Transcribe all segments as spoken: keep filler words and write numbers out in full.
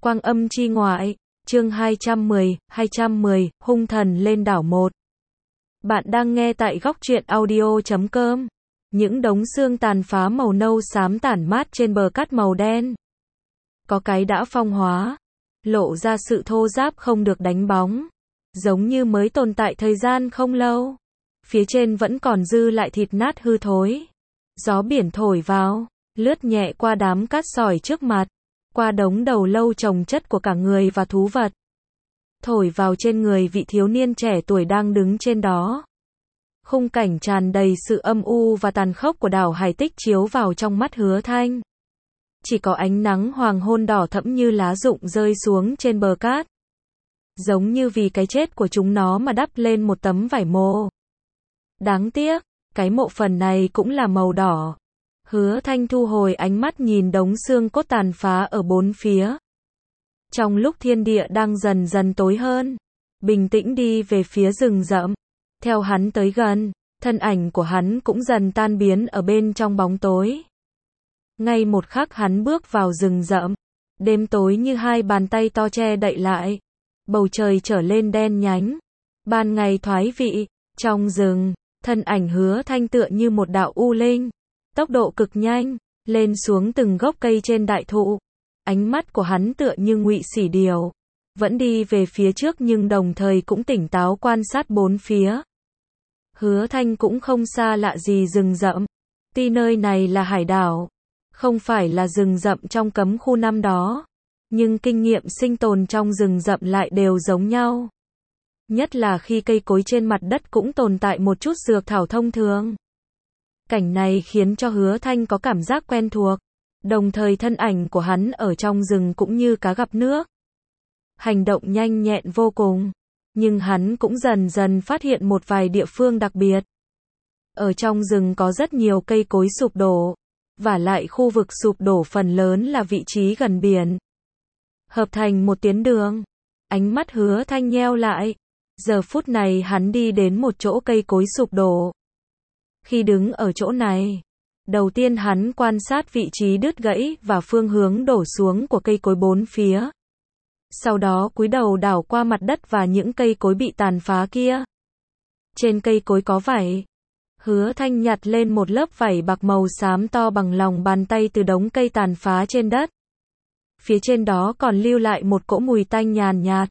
Quang âm chi ngoại, chương hai trăm mười, hai trăm mười, hung thần lên đảo một. Bạn đang nghe tại góc truyện audio chấm com. Những đống xương tàn phá màu nâu xám tản mát trên bờ cát màu đen. Có cái đã phong hóa, lộ ra sự thô ráp không được đánh bóng, giống như mới tồn tại thời gian không lâu. Phía trên vẫn còn dư lại thịt nát hư thối. Gió biển thổi vào, lướt nhẹ qua đám cát sỏi trước mặt, qua đống đầu lâu chồng chất của cả người và thú vật. Thổi vào trên người vị thiếu niên trẻ tuổi đang đứng trên đó. Khung cảnh tràn đầy sự âm u và tàn khốc của đảo Hải Tích chiếu vào trong mắt Hứa Thanh. Chỉ có ánh nắng hoàng hôn đỏ thẫm như lá rụng rơi xuống trên bờ cát. Giống như vì cái chết của chúng nó mà đắp lên một tấm vải mộ. Đáng tiếc, cái mộ phần này cũng là màu đỏ. Hứa Thanh thu hồi ánh mắt nhìn đống xương cốt tàn phá ở bốn phía. Trong lúc thiên địa đang dần dần tối hơn, bình tĩnh đi về phía rừng rậm. Theo hắn tới gần, thân ảnh của hắn cũng dần tan biến ở bên trong bóng tối. Ngay một khắc hắn bước vào rừng rậm, đêm tối như hai bàn tay to che đậy lại. Bầu trời trở lên đen nhánh, ban ngày thoái vị. Trong rừng, thân ảnh Hứa Thanh tựa như một đạo u linh, tốc độ cực nhanh, lên xuống từng gốc cây trên đại thụ. Ánh mắt của hắn tựa như Ngụy Sỉ Điểu, vẫn đi về phía trước nhưng đồng thời cũng tỉnh táo quan sát bốn phía. Hứa Thanh cũng không xa lạ gì rừng rậm. Tuy nơi này là hải đảo, không phải là rừng rậm trong cấm khu năm đó, nhưng kinh nghiệm sinh tồn trong rừng rậm lại đều giống nhau. Nhất là khi cây cối trên mặt đất cũng tồn tại một chút dược thảo thông thường. Cảnh này khiến cho Hứa Thanh có cảm giác quen thuộc, đồng thời thân ảnh của hắn ở trong rừng cũng như cá gặp nước. Hành động nhanh nhẹn vô cùng, nhưng hắn cũng dần dần phát hiện một vài địa phương đặc biệt. Ở trong rừng có rất nhiều cây cối sụp đổ, vả lại khu vực sụp đổ phần lớn là vị trí gần biển. Hợp thành một tuyến đường, ánh mắt Hứa Thanh nheo lại. Giờ phút này hắn đi đến một chỗ cây cối sụp đổ. Khi đứng ở chỗ này, đầu tiên hắn quan sát vị trí đứt gãy và phương hướng đổ xuống của cây cối bốn phía. Sau đó cúi đầu đảo qua mặt đất và những cây cối bị tàn phá kia. Trên cây cối có vảy. Hứa Thanh nhặt lên một lớp vảy bạc màu xám to bằng lòng bàn tay từ đống cây tàn phá trên đất. Phía trên đó còn lưu lại một cỗ mùi tanh nhàn nhạt.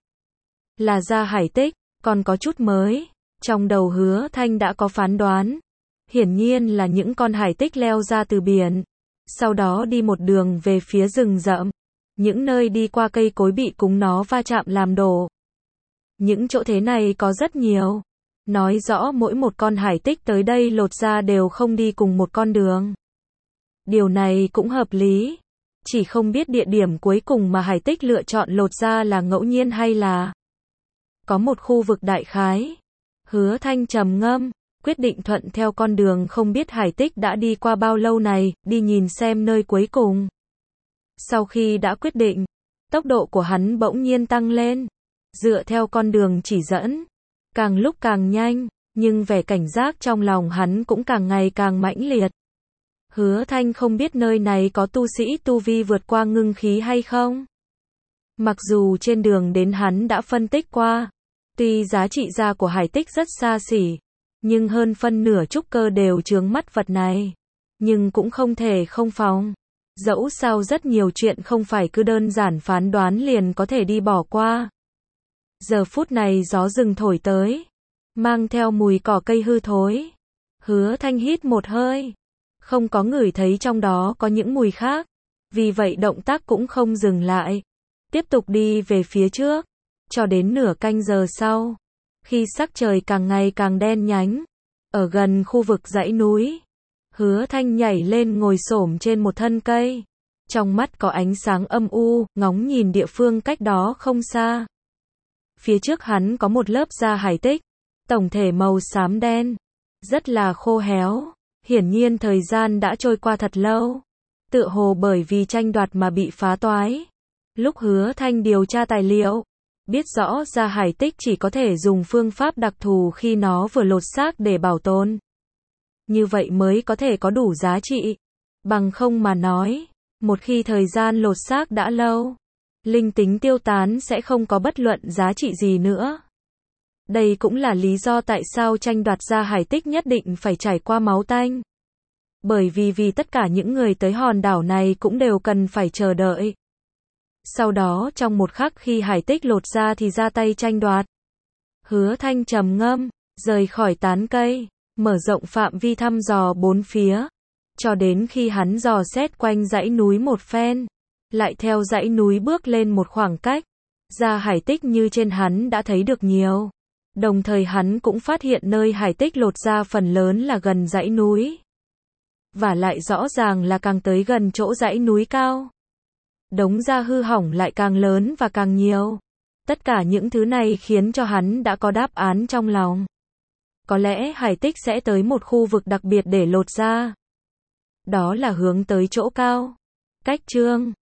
Là da hải tích, còn có chút mới. Trong đầu Hứa Thanh đã có phán đoán. Hiển nhiên là những con hải tích leo ra từ biển. Sau đó đi một đường về phía rừng rậm. Những nơi đi qua cây cối bị chúng nó va chạm làm đổ. Những chỗ thế này có rất nhiều. Nói rõ mỗi một con hải tích tới đây lột ra đều không đi cùng một con đường. Điều này cũng hợp lý. Chỉ không biết địa điểm cuối cùng mà hải tích lựa chọn lột ra là ngẫu nhiên hay là có một khu vực đại khái. Hứa Thanh trầm ngâm, quyết định thuận theo con đường không biết hải tích đã đi qua bao lâu này, đi nhìn xem nơi cuối cùng. Sau khi đã quyết định, tốc độ của hắn bỗng nhiên tăng lên, dựa theo con đường chỉ dẫn, càng lúc càng nhanh, nhưng vẻ cảnh giác trong lòng hắn cũng càng ngày càng mãnh liệt. Hứa Thanh không biết nơi này có tu sĩ tu vi vượt qua ngưng khí hay không. Mặc dù trên đường đến hắn đã phân tích qua, tuy giá trị ra của hải tích rất xa xỉ, nhưng hơn phân nửa trúc cơ đều chướng mắt vật này. Nhưng cũng không thể không phòng. Dẫu sao rất nhiều chuyện không phải cứ đơn giản phán đoán liền có thể đi bỏ qua. Giờ phút này gió rừng thổi tới, mang theo mùi cỏ cây hư thối. Hứa Thanh hít một hơi, không có ngửi thấy trong đó có những mùi khác. Vì vậy động tác cũng không dừng lại, tiếp tục đi về phía trước, cho đến nửa canh giờ sau. Khi sắc trời càng ngày càng đen nhánh, ở gần khu vực dãy núi, Hứa Thanh nhảy lên ngồi xổm trên một thân cây. Trong mắt có ánh sáng âm u, ngóng nhìn địa phương cách đó không xa. Phía trước hắn có một lớp da hải tích, tổng thể màu xám đen, rất là khô héo. Hiển nhiên thời gian đã trôi qua thật lâu, tựa hồ bởi vì tranh đoạt mà bị phá toái. Lúc Hứa Thanh điều tra tài liệu, biết rõ da hải tích chỉ có thể dùng phương pháp đặc thù khi nó vừa lột xác để bảo tồn. Như vậy mới có thể có đủ giá trị. Bằng không mà nói, một khi thời gian lột xác đã lâu, linh tính tiêu tán sẽ không có bất luận giá trị gì nữa. Đây cũng là lý do tại sao tranh đoạt ra hải tích nhất định phải trải qua máu tanh. Bởi vì vì tất cả những người tới hòn đảo này cũng đều cần phải chờ đợi. Sau đó trong một khắc khi hải tích lột ra thì ra tay tranh đoạt. Hứa Thanh trầm ngâm, rời khỏi tán cây, mở rộng phạm vi thăm dò bốn phía, cho đến khi hắn dò xét quanh dãy núi một phen, lại theo dãy núi bước lên một khoảng cách, ra hải tích như trên hắn đã thấy được nhiều. Đồng thời hắn cũng phát hiện nơi hải tích lột ra phần lớn là gần dãy núi. Và lại rõ ràng là càng tới gần chỗ dãy núi cao, đống da hư hỏng lại càng lớn và càng nhiều. Tất cả những thứ này khiến cho hắn đã có đáp án trong lòng. Có lẽ hải tích sẽ tới một khu vực đặc biệt để lột ra. Đó là hướng tới chỗ cao. Cách chương